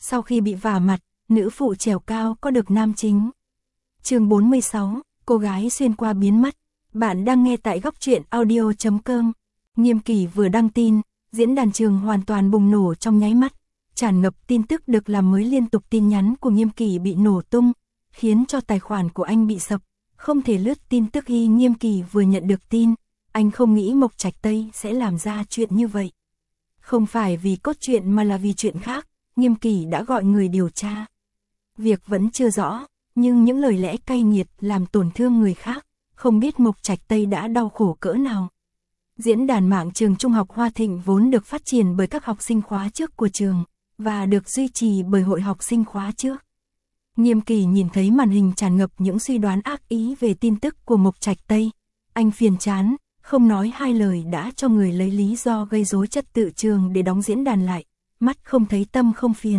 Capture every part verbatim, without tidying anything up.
Sau khi bị vả mặt, nữ phụ trèo cao có được nam chính. Chương bốn mươi sáu, cô gái xuyên qua biến mất. Bạn đang nghe tại góc truyện audio chấm com. Nghiêm Kỳ vừa đăng tin, diễn đàn trường hoàn toàn bùng nổ trong nháy mắt. Tràn ngập tin tức được làm mới, liên tục tin nhắn của Nghiêm Kỳ bị nổ tung, khiến cho tài khoản của anh bị sập, không thể lướt tin tức. Khi Nghiêm Kỳ vừa nhận được tin, anh không nghĩ Mộc Trạch Tây sẽ làm ra chuyện như vậy. Không phải vì cốt truyện mà là vì chuyện khác, Nghiêm Kỳ đã gọi người điều tra. Việc vẫn chưa rõ, nhưng những lời lẽ cay nghiệt làm tổn thương người khác, không biết Mộc Trạch Tây đã đau khổ cỡ nào. Diễn đàn mạng trường Trung học Hoa Thịnh vốn được phát triển bởi các học sinh khóa trước của trường, và được duy trì bởi hội học sinh khóa trước. Nghiêm Kỳ nhìn thấy màn hình tràn ngập những suy đoán ác ý về tin tức của Mộc Trạch Tây. Anh phiền chán, không nói hai lời đã cho người lấy lý do gây rối trật tự trường để đóng diễn đàn lại, mắt không thấy tâm không phiền.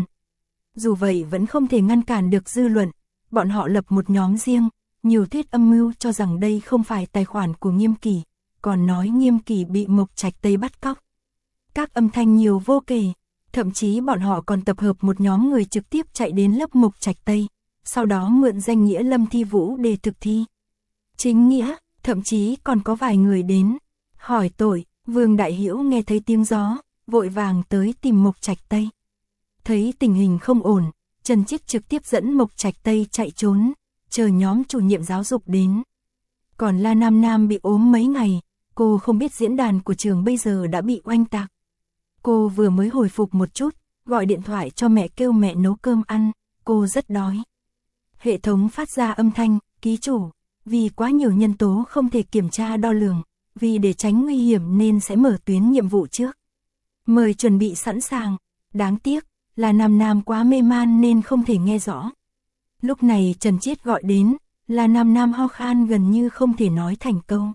Dù vậy vẫn không thể ngăn cản được dư luận, bọn họ lập một nhóm riêng, nhiều thuyết âm mưu cho rằng đây không phải tài khoản của Nghiêm Kỳ, còn nói Nghiêm Kỳ bị Mộc Trạch Tây bắt cóc. Các âm thanh nhiều vô kể, thậm chí bọn họ còn tập hợp một nhóm người trực tiếp chạy đến lớp Mộc Trạch Tây, sau đó mượn danh nghĩa Lâm Thi Vũ để thực thi chính nghĩa, thậm chí còn có vài người đến hỏi tội. Vương Đại Hữu nghe thấy tiếng gió, vội vàng tới tìm Mộc Trạch Tây. Thấy tình hình không ổn, Trần Chiết trực tiếp dẫn Mộc Trạch Tây chạy trốn, chờ nhóm chủ nhiệm giáo dục đến. Còn La Nam Nam bị ốm mấy ngày, cô không biết diễn đàn của trường bây giờ đã bị oanh tạc. Cô vừa mới hồi phục một chút, gọi điện thoại cho mẹ kêu mẹ nấu cơm ăn, cô rất đói. Hệ thống phát ra âm thanh, ký chủ, vì quá nhiều nhân tố không thể kiểm tra đo lường, vì để tránh nguy hiểm nên sẽ mở tuyến nhiệm vụ trước. Mời chuẩn bị sẵn sàng. Đáng tiếc, là Nam Nam quá mê man nên không thể nghe rõ. Lúc này Trần Chiết gọi đến, là Nam Nam ho khan gần như không thể nói thành câu.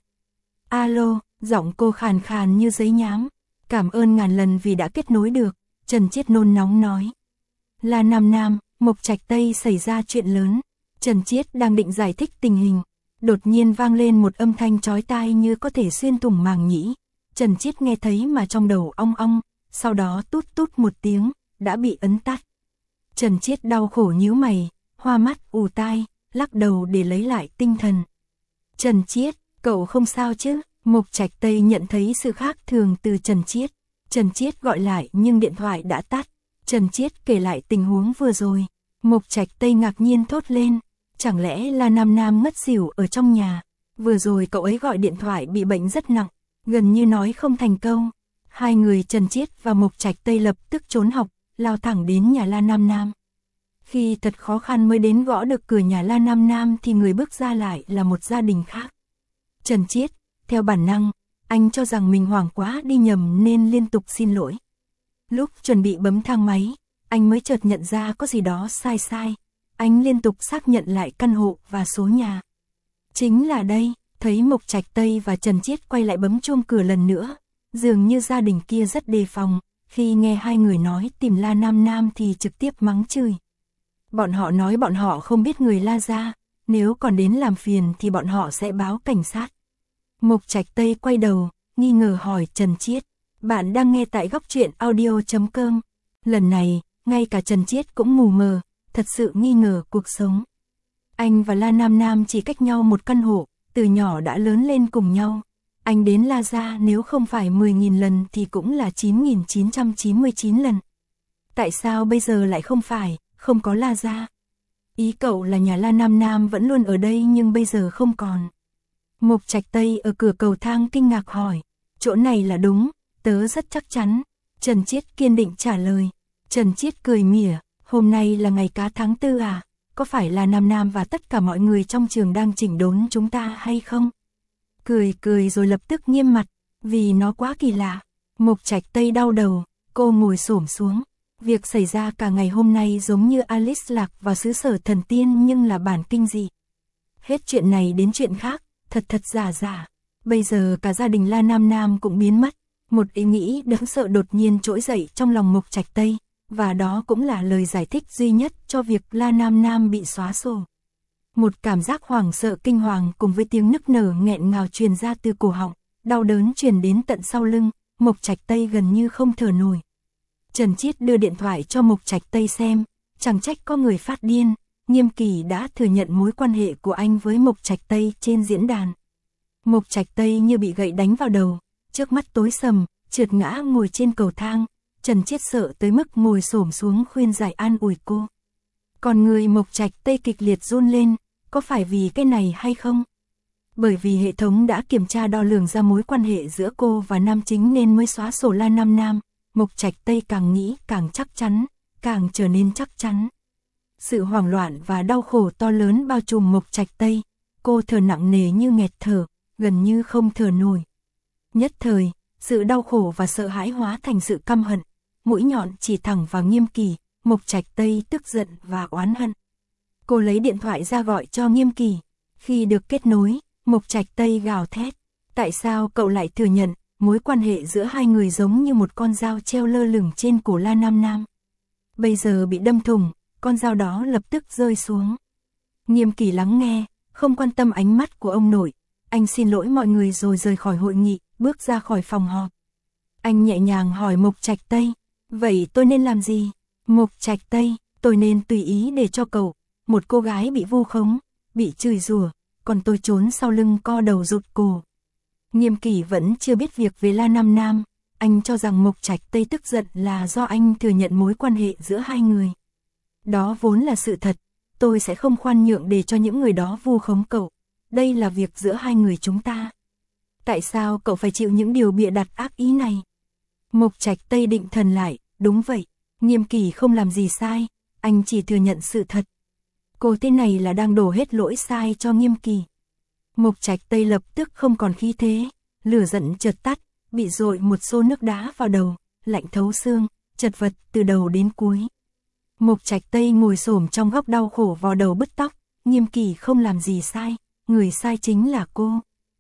Alo, giọng cô khàn khàn như giấy nhám. Cảm ơn ngàn lần vì đã kết nối được, Trần Chiết nôn nóng nói. Là Nam Nam, Mộc Trạch Tây xảy ra chuyện lớn. Trần Chiết đang định giải thích tình hình, đột nhiên vang lên một âm thanh chói tai như có thể xuyên thủng màng nhĩ. Trần Chiết nghe thấy mà trong đầu ong ong, sau đó tút tút một tiếng, đã bị ấn tắt. Trần Chiết đau khổ nhíu mày, hoa mắt ù tai, lắc đầu để lấy lại tinh thần. Trần Chiết, cậu không sao chứ? Mộc Trạch Tây nhận thấy sự khác thường từ Trần Chiết. Trần Chiết gọi lại nhưng điện thoại đã tắt. Trần Chiết kể lại tình huống vừa rồi. Mộc Trạch Tây ngạc nhiên thốt lên, chẳng lẽ là Nam Nam ngất xỉu ở trong nhà? Vừa rồi cậu ấy gọi điện thoại bị bệnh rất nặng, gần như nói không thành câu. Hai người Trần Chiết và Mộc Trạch Tây lập tức trốn học, lao thẳng đến nhà La Nam Nam. Khi thật khó khăn mới đến gõ được cửa nhà La Nam Nam thì người bước ra lại là một gia đình khác. Trần Chiết, theo bản năng, anh cho rằng mình hoảng quá đi nhầm nên liên tục xin lỗi. Lúc chuẩn bị bấm thang máy, anh mới chợt nhận ra có gì đó sai sai. Anh liên tục xác nhận lại căn hộ và số nhà. Chính là đây, thấy Mộc Trạch Tây và Trần Chiết quay lại bấm chuông cửa lần nữa. Dường như gia đình kia rất đề phòng, khi nghe hai người nói tìm La Nam Nam thì trực tiếp mắng chửi. Bọn họ nói bọn họ không biết người La gia, nếu còn đến làm phiền thì bọn họ sẽ báo cảnh sát. Mộc Trạch Tây quay đầu, nghi ngờ hỏi Trần Chiết, bạn đang nghe tại góc truyện audio chấm com. Lần này, ngay cả Trần Chiết cũng mù mờ, thật sự nghi ngờ cuộc sống. Anh và La Nam Nam chỉ cách nhau một căn hộ, từ nhỏ đã lớn lên cùng nhau. Anh đến La gia nếu không phải mười nghìn lần thì cũng là chín nghìn chín trăm chín mươi chín lần. Tại sao bây giờ lại không phải, không có La gia? Ý cậu là nhà La Nam Nam vẫn luôn ở đây nhưng bây giờ không còn. Mộc Trạch Tây ở cửa cầu thang kinh ngạc hỏi, chỗ này là đúng, tớ rất chắc chắn. Trần Chiết kiên định trả lời. Trần Chiết cười mỉa, hôm nay là ngày cá tháng tư à, có phải là Nam Nam và tất cả mọi người trong trường đang chỉnh đốn chúng ta hay không? Cười cười rồi lập tức nghiêm mặt, vì nó quá kỳ lạ. Mộc Trạch Tây đau đầu, cô ngồi xổm xuống. Việc xảy ra cả ngày hôm nay giống như Alice lạc vào xứ sở thần tiên nhưng là bản kinh dị. Hết chuyện này đến chuyện khác, thật thật giả giả. Bây giờ cả gia đình La Nam Nam cũng biến mất. Một ý nghĩ đáng sợ đột nhiên trỗi dậy trong lòng Mộc Trạch Tây, và đó cũng là lời giải thích duy nhất cho việc La Nam Nam bị xóa sổ. Một cảm giác hoảng sợ kinh hoàng cùng với tiếng nức nở nghẹn ngào truyền ra từ cổ họng, đau đớn truyền đến tận sau lưng, Mộc Trạch Tây gần như không thở nổi. Trần Chiết đưa điện thoại cho Mục Trạch Tây xem, chẳng trách có người phát điên, Nghiêm Kỳ đã thừa nhận mối quan hệ của anh với Mục Trạch Tây trên diễn đàn. Mục Trạch Tây như bị gậy đánh vào đầu, trước mắt tối sầm, trượt ngã ngồi trên cầu thang, Trần Chiết sợ tới mức ngồi xổm xuống khuyên giải an ủi cô. Còn người Mục Trạch Tây kịch liệt run lên, có phải vì cái này hay không? Bởi vì hệ thống đã kiểm tra đo lường ra mối quan hệ giữa cô và nam chính nên mới xóa sổ La Nam Nam. Mục Trạch Tây càng nghĩ càng chắc chắn, càng trở nên chắc chắn. Sự hoảng loạn và đau khổ to lớn bao trùm Mục Trạch Tây, cô thở nặng nề như nghẹt thở, gần như không thở nổi. Nhất thời, sự đau khổ và sợ hãi hóa thành sự căm hận, mũi nhọn chỉ thẳng vào Nghiêm Kỳ. Mục Trạch Tây tức giận và oán hận. Cô lấy điện thoại ra gọi cho Nghiêm Kỳ. Khi được kết nối, Mục Trạch Tây gào thét. Tại sao cậu lại thừa nhận mối quan hệ giữa hai người giống như một con dao treo lơ lửng trên cổ La Nam Nam? Bây giờ bị đâm thủng, con dao đó lập tức rơi xuống. Nghiêm Kỳ lắng nghe, không quan tâm ánh mắt của ông nội. Anh xin lỗi mọi người rồi rời khỏi hội nghị, bước ra khỏi phòng họp. Anh nhẹ nhàng hỏi Mục Trạch Tây. Vậy tôi nên làm gì? Mục Trạch Tây, tôi nên tùy ý để cho cậu, một cô gái bị vu khống, bị chửi rủa, còn tôi trốn sau lưng co đầu rụt cổ. Nghiêm Kỳ vẫn chưa biết việc về La Nam Nam, anh cho rằng Mục Trạch Tây tức giận là do anh thừa nhận mối quan hệ giữa hai người. Đó vốn là sự thật, tôi sẽ không khoan nhượng để cho những người đó vu khống cậu, đây là việc giữa hai người chúng ta. Tại sao cậu phải chịu những điều bịa đặt ác ý này? Mục Trạch Tây định thần lại, đúng vậy. Nghiêm Kỳ không làm gì sai, anh chỉ thừa nhận sự thật. Cô thế này là đang đổ hết lỗi sai cho Nghiêm Kỳ. Mục Trạch Tây lập tức không còn khí thế, lửa giận chợt tắt, bị dội một xô nước đá vào đầu, lạnh thấu xương, chật vật từ đầu đến cuối. Mục Trạch Tây ngồi xổm trong góc đau khổ vò đầu bứt tóc, Nghiêm Kỳ không làm gì sai, người sai chính là cô.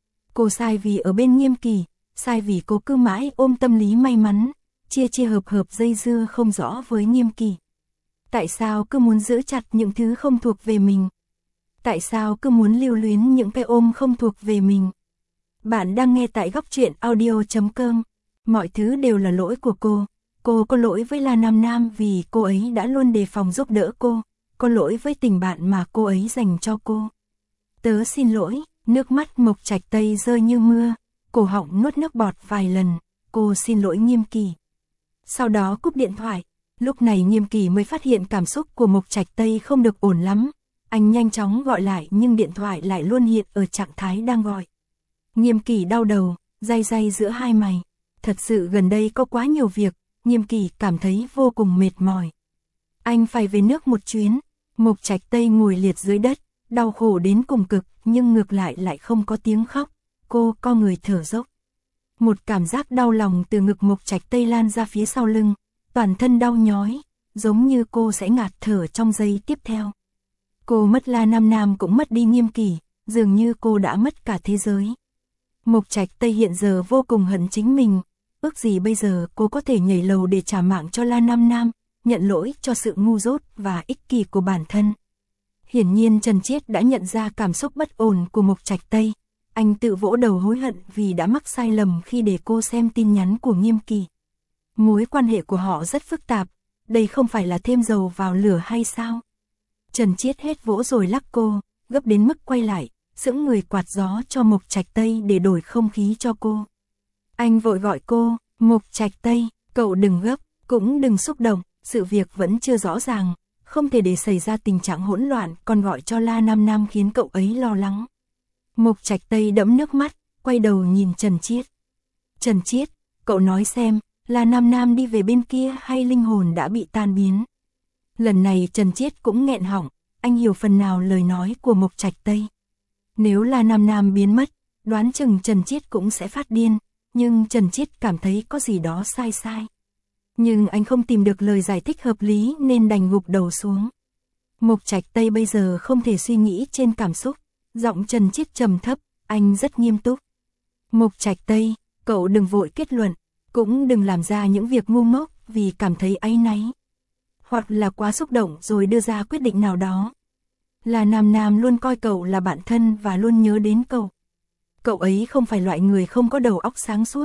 Cô sai vì ở bên Nghiêm Kỳ, sai vì cô cứ mãi ôm tâm lý may mắn, chia chia hợp hợp dây dưa không rõ với Nghiêm Kỳ. Tại sao cứ muốn giữ chặt những thứ không thuộc về mình? Tại sao cứ muốn lưu luyến những cái ôm không thuộc về mình? Bạn đang nghe tại góc truyện audio chấm com. Mọi thứ đều là lỗi của cô. Cô có lỗi với La Nam Nam vì cô ấy đã luôn đề phòng giúp đỡ cô. Có lỗi với tình bạn mà cô ấy dành cho cô. Tớ xin lỗi, nước mắt Mục Trạch Tây rơi như mưa, cổ họng nuốt nước bọt vài lần. Cô xin lỗi Nghiêm Kỳ. Sau đó cúp điện thoại, lúc này Nghiêm Kỳ mới phát hiện cảm xúc của Mục Trạch Tây không được ổn lắm. Anh nhanh chóng gọi lại nhưng điện thoại lại luôn hiện ở trạng thái đang gọi. Nghiêm Kỳ đau đầu, day day giữa hai mày. Thật sự gần đây có quá nhiều việc, Nghiêm Kỳ cảm thấy vô cùng mệt mỏi. Anh phải về nước một chuyến. Mục Trạch Tây ngồi liệt dưới đất, đau khổ đến cùng cực nhưng ngược lại lại không có tiếng khóc. Cô co người thở dốc. Một cảm giác đau lòng từ ngực Mục Trạch Tây lan ra phía sau lưng, toàn thân đau nhói, giống như cô sẽ ngạt thở trong giây tiếp theo. Cô mất La Nam Nam cũng mất đi Nghiêm Kỳ, dường như cô đã mất cả thế giới. Mục Trạch Tây hiện giờ vô cùng hận chính mình, ước gì bây giờ cô có thể nhảy lầu để trả mạng cho La Nam Nam, nhận lỗi cho sự ngu dốt và ích kỷ của bản thân. Hiển nhiên Trần Chiết đã nhận ra cảm xúc bất ổn của Mục Trạch Tây. Anh tự vỗ đầu hối hận vì đã mắc sai lầm khi để cô xem tin nhắn của Nghiêm Kỳ. Mối quan hệ của họ rất phức tạp, đây không phải là thêm dầu vào lửa hay sao? Trần Chiết hết vỗ rồi lắc cô, gấp đến mức quay lại, sững người quạt gió cho Mục Trạch Tây để đổi không khí cho cô. Anh vội gọi cô, Mục Trạch Tây, cậu đừng gấp, cũng đừng xúc động, sự việc vẫn chưa rõ ràng, không thể để xảy ra tình trạng hỗn loạn, còn gọi cho La Nam Nam khiến cậu ấy lo lắng. Mục Trạch Tây đẫm nước mắt, quay đầu nhìn Trần Chiết. Trần Chiết, cậu nói xem, là Nam Nam đi về bên kia hay linh hồn đã bị tan biến? Lần này Trần Chiết cũng nghẹn họng, anh hiểu phần nào lời nói của Mục Trạch Tây. Nếu là Nam Nam biến mất, đoán chừng Trần Chiết cũng sẽ phát điên, nhưng Trần Chiết cảm thấy có gì đó sai sai. Nhưng anh không tìm được lời giải thích hợp lý nên đành gục đầu xuống. Mục Trạch Tây bây giờ không thể suy nghĩ trên cảm xúc, giọng Trần Chiết trầm thấp, anh rất nghiêm túc. Mục Trạch Tây, cậu đừng vội kết luận, cũng đừng làm ra những việc ngu ngốc vì cảm thấy áy náy. Hoặc là quá xúc động rồi đưa ra quyết định nào đó. Là Nam Nam luôn coi cậu là bạn thân và luôn nhớ đến cậu. Cậu ấy không phải loại người không có đầu óc sáng suốt,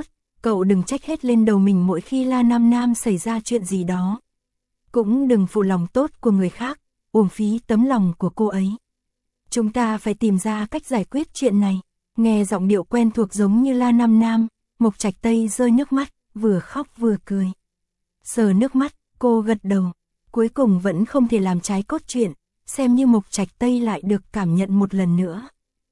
cậu đừng trách hết lên đầu mình mỗi khi La Nam Nam xảy ra chuyện gì đó. Cũng đừng phụ lòng tốt của người khác, uổng phí tấm lòng của cô ấy. Chúng ta phải tìm ra cách giải quyết chuyện này. Nghe giọng điệu quen thuộc giống như La Nam Nam, Mộc Trạch Tây rơi nước mắt, vừa khóc vừa cười. Sờ nước mắt, cô gật đầu. Cuối cùng vẫn không thể làm trái cốt truyện, xem như Mộc Trạch Tây lại được cảm nhận một lần nữa.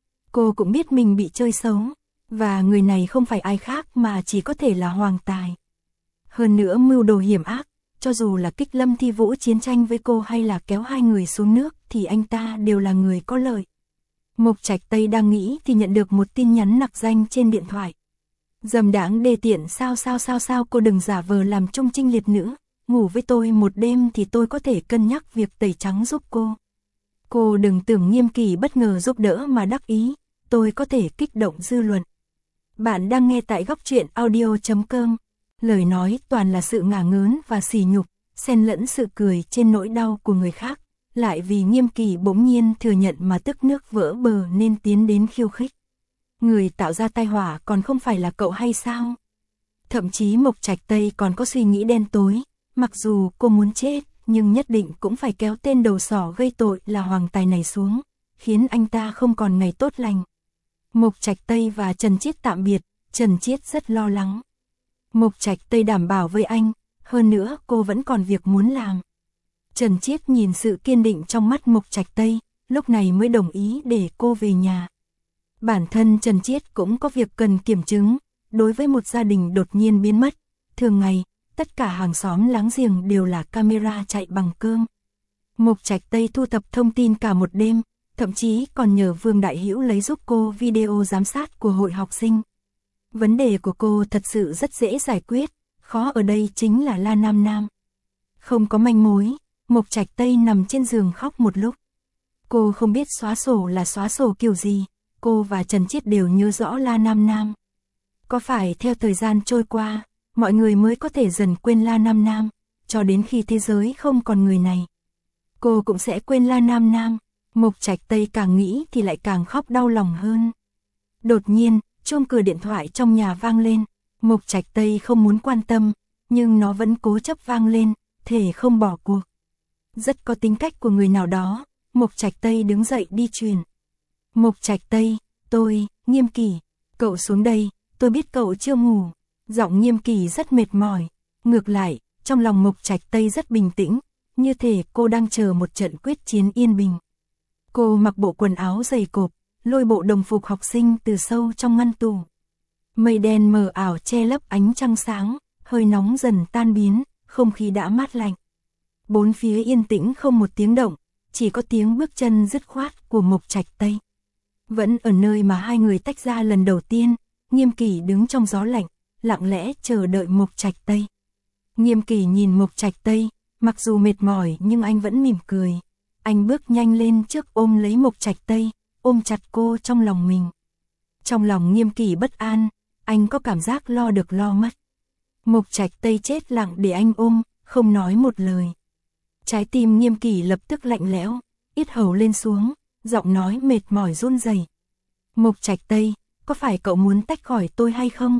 Cô cũng biết mình bị chơi xấu, và người này không phải ai khác mà chỉ có thể là Hoàng Tài. Hơn nữa mưu đồ hiểm ác, cho dù là kích Lâm Thi Vũ chiến tranh với cô hay là kéo hai người xuống nước thì anh ta đều là người có lợi. Mộc Trạch Tây đang nghĩ thì nhận được một tin nhắn nặc danh trên điện thoại. Dầm đáng đê tiện, sao sao sao sao cô đừng giả vờ làm Trung Trinh Liệt nữa, ngủ với tôi một đêm thì tôi có thể cân nhắc việc tẩy trắng giúp cô. Cô đừng tưởng Nghiêm Kỳ bất ngờ giúp đỡ mà đắc ý, tôi có thể kích động dư luận. Bạn đang nghe tại góc truyện audio chấm com. Lời nói toàn là sự ngả ngớn và sỉ nhục, xen lẫn sự cười trên nỗi đau của người khác, lại vì Nghiêm Kỳ bỗng nhiên thừa nhận mà tức nước vỡ bờ nên tiến đến khiêu khích. Người tạo ra tai họa còn không phải là cậu hay sao? Thậm chí Mộc Trạch Tây còn có suy nghĩ đen tối, mặc dù cô muốn chết, nhưng nhất định cũng phải kéo tên đầu sỏ gây tội là Hoàng Tài này xuống, khiến anh ta không còn ngày tốt lành. Mộc Trạch Tây và Trần Chiết tạm biệt, Trần Chiết rất lo lắng. Mộc Trạch Tây đảm bảo với anh, hơn nữa cô vẫn còn việc muốn làm. Trần Chiết nhìn sự kiên định trong mắt Mộc Trạch Tây, lúc này mới đồng ý để cô về nhà. Bản thân Trần Chiết cũng có việc cần kiểm chứng, đối với một gia đình đột nhiên biến mất, thường ngày, tất cả hàng xóm láng giềng đều là camera chạy bằng cơm. Mộc Trạch Tây thu thập thông tin cả một đêm, thậm chí còn nhờ Vương Đại Hữu lấy giúp cô video giám sát của hội học sinh. Vấn đề của cô thật sự rất dễ giải quyết, khó ở đây chính là La Nam Nam. Không có manh mối, Mộc Trạch Tây nằm trên giường khóc một lúc. Cô không biết xóa sổ là xóa sổ kiểu gì, cô và Trần Chiết đều nhớ rõ La Nam Nam. Có phải theo thời gian trôi qua, mọi người mới có thể dần quên La Nam Nam, cho đến khi thế giới không còn người này, cô cũng sẽ quên La Nam Nam. Mộc Trạch Tây càng nghĩ thì lại càng khóc đau lòng hơn. Đột nhiên, chuông cửa điện thoại trong nhà vang lên, Mộc Trạch Tây không muốn quan tâm, nhưng nó vẫn cố chấp vang lên, thể không bỏ cuộc. Rất có tính cách của người nào đó, Mộc Trạch Tây đứng dậy đi truyền. Mộc Trạch Tây, tôi, Nghiêm Kỳ, cậu xuống đây, tôi biết cậu chưa ngủ. Giọng Nghiêm Kỳ rất mệt mỏi, ngược lại, trong lòng Mộc Trạch Tây rất bình tĩnh, như thể cô đang chờ một trận quyết chiến yên bình. Cô mặc bộ quần áo dày cộp, lôi bộ đồng phục học sinh từ sâu trong ngăn tủ. Mây đen mờ ảo che lấp ánh trăng sáng, hơi nóng dần tan biến, không khí đã mát lạnh. Bốn phía yên tĩnh không một tiếng động, chỉ có tiếng bước chân dứt khoát của Mộc Trạch Tây. Vẫn ở nơi mà hai người tách ra lần đầu tiên, Nghiêm Kỳ đứng trong gió lạnh, lặng lẽ chờ đợi Mộc Trạch Tây. Nghiêm Kỳ nhìn Mộc Trạch Tây, mặc dù mệt mỏi nhưng anh vẫn mỉm cười. Anh bước nhanh lên trước ôm lấy Mộc Trạch Tây, ôm chặt cô trong lòng mình. Trong lòng Nghiêm Kỳ bất an, anh có cảm giác lo được lo mất. Mộc Trạch Tây chết lặng để anh ôm, không nói một lời. Trái tim Nghiêm Kỳ lập tức lạnh lẽo, yết hầu lên xuống, giọng nói mệt mỏi run rẩy. Mộc Trạch Tây, có phải cậu muốn tách khỏi tôi hay không?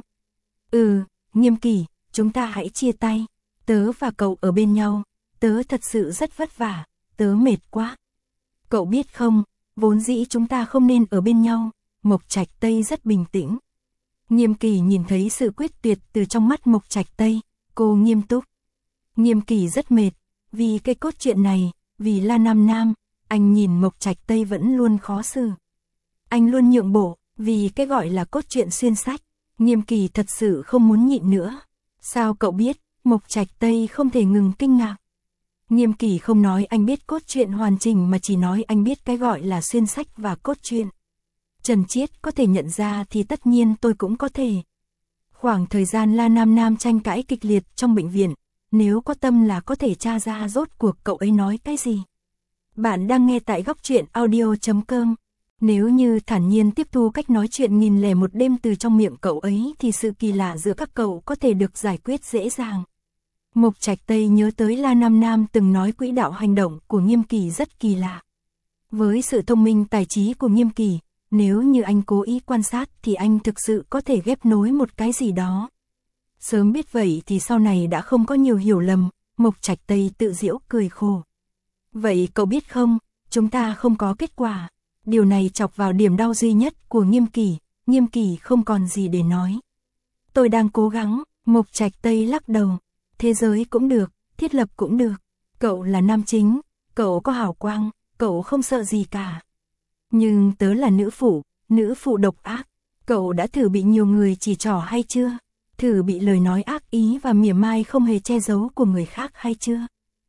Ừ, Nghiêm Kỳ, chúng ta hãy chia tay. Tớ và cậu ở bên nhau, tớ thật sự rất vất vả, tớ mệt quá. Cậu biết không, vốn dĩ chúng ta không nên ở bên nhau. Mộc Trạch Tây rất bình tĩnh. Nghiêm Kỳ nhìn thấy sự quyết tuyệt từ trong mắt Mộc Trạch Tây, cô nghiêm túc. Nghiêm Kỳ rất mệt, vì cái cốt truyện này, vì La Nam Nam, anh nhìn Mộc Trạch Tây vẫn luôn khó xử. Anh luôn nhượng bộ, vì cái gọi là cốt truyện xuyên sách. Nghiêm Kỳ thật sự không muốn nhịn nữa. Sao cậu biết? Mộc Trạch Tây không thể ngừng kinh ngạc. Nghiêm Kỳ không nói anh biết cốt truyện hoàn chỉnh mà chỉ nói anh biết cái gọi là xuyên sách và cốt truyện. Trần Chiết có thể nhận ra thì tất nhiên tôi cũng có thể. Khoảng thời gian La Nam Nam tranh cãi kịch liệt trong bệnh viện, nếu có tâm là có thể tra ra rốt cuộc cậu ấy nói cái gì. Bạn đang nghe tại góc truyện audio chấm com. Nếu như thản nhiên tiếp thu cách nói chuyện nghìn lẻ một đêm từ trong miệng cậu ấy thì sự kỳ lạ giữa các cậu có thể được giải quyết dễ dàng. Mộc Trạch Tây nhớ tới La Nam Nam từng nói quỹ đạo hành động của Nghiêm Kỳ rất kỳ lạ. Với sự thông minh tài trí của Nghiêm Kỳ, nếu như anh cố ý quan sát thì anh thực sự có thể ghép nối một cái gì đó. Sớm biết vậy thì sau này đã không có nhiều hiểu lầm, Mộc Trạch Tây tự giễu cười khổ. Vậy cậu biết không, chúng ta không có kết quả. Điều này chọc vào điểm đau duy nhất của Nghiêm Kỳ, Nghiêm Kỳ không còn gì để nói. Tôi đang cố gắng, Mộc Trạch Tây lắc đầu. Thế giới cũng được, thiết lập cũng được. Cậu là nam chính, cậu có hào quang, cậu không sợ gì cả. Nhưng tớ là nữ phụ, nữ phụ độc ác. Cậu đã thử bị nhiều người chỉ trỏ hay chưa? Thử bị lời nói ác ý và mỉa mai không hề che giấu của người khác hay chưa?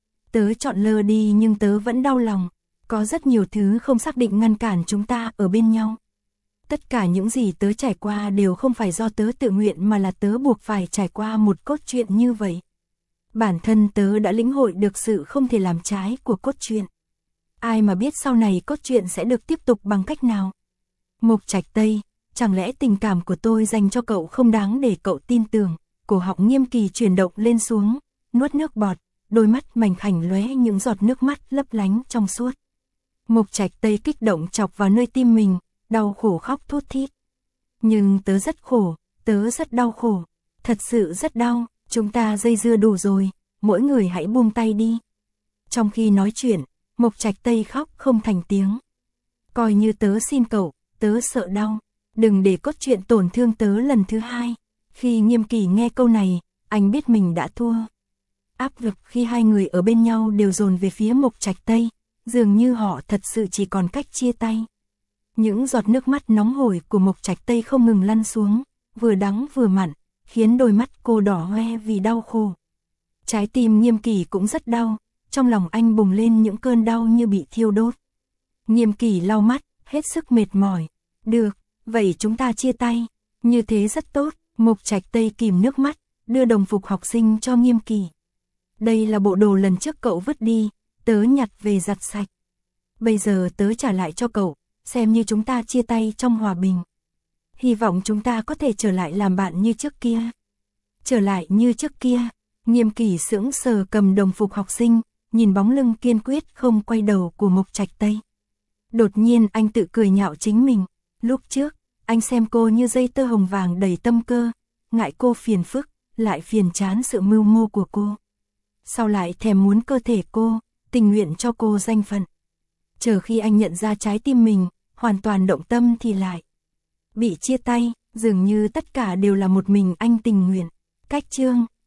Tớ chọn lơ đi nhưng tớ vẫn đau lòng. Có rất nhiều thứ không xác định ngăn cản chúng ta ở bên nhau. Tất cả những gì tớ trải qua đều không phải do tớ tự nguyện mà là tớ buộc phải trải qua một cốt truyện như vậy. Bản thân tớ đã lĩnh hội được sự không thể làm trái của cốt truyện. Ai mà biết sau này cốt truyện sẽ được tiếp tục bằng cách nào? Mộc Trạch Tây, chẳng lẽ tình cảm của tôi dành cho cậu không đáng để cậu tin tưởng? Cổ họng Nghiêm Kỳ chuyển động lên xuống, nuốt nước bọt, đôi mắt mảnh khảnh lóe những giọt nước mắt lấp lánh trong suốt. Mộc Trạch Tây kích động chọc vào nơi tim mình, đau khổ khóc thút thít. Nhưng tớ rất khổ, tớ rất đau khổ, thật sự rất đau, chúng ta dây dưa đủ rồi, mỗi người hãy buông tay đi. Trong khi nói chuyện, Mộc Trạch Tây khóc không thành tiếng. Coi như tớ xin cậu, tớ sợ đau, đừng để cốt truyện tổn thương tớ lần thứ hai. Khi Nghiêm Kỳ nghe câu này, anh biết mình đã thua. Áp lực khi hai người ở bên nhau đều dồn về phía Mộc Trạch Tây, dường như họ thật sự chỉ còn cách chia tay. Những giọt nước mắt nóng hổi của Mộc Trạch Tây không ngừng lăn xuống, vừa đắng vừa mặn, khiến đôi mắt cô đỏ hoe vì đau khổ. Trái tim Nghiêm Kỳ cũng rất đau, trong lòng anh bùng lên những cơn đau như bị thiêu đốt. Nghiêm Kỳ lau mắt, hết sức mệt mỏi. Được, vậy chúng ta chia tay, như thế rất tốt. Mộc Trạch Tây kìm nước mắt, đưa đồng phục học sinh cho Nghiêm Kỳ. Đây là bộ đồ lần trước cậu vứt đi, tớ nhặt về giặt sạch. Bây giờ tớ trả lại cho cậu, xem như chúng ta chia tay trong hòa bình. Hy vọng chúng ta có thể trở lại làm bạn như trước kia. Trở lại như trước kia. Nghiêm Kỳ sững sờ cầm đồng phục học sinh, nhìn bóng lưng kiên quyết không quay đầu của Mộc Trạch Tây. Đột nhiên anh tự cười nhạo chính mình. Lúc trước, anh xem cô như dây tơ hồng vàng đầy tâm cơ, ngại cô phiền phức, lại phiền chán sự mưu mô của cô. Sau lại thèm muốn cơ thể cô, tình nguyện cho cô danh phận. Chờ khi anh nhận ra trái tim mình, hoàn toàn động tâm thì lại bị chia tay, dường như tất cả đều là một mình anh tình nguyện. Cách chương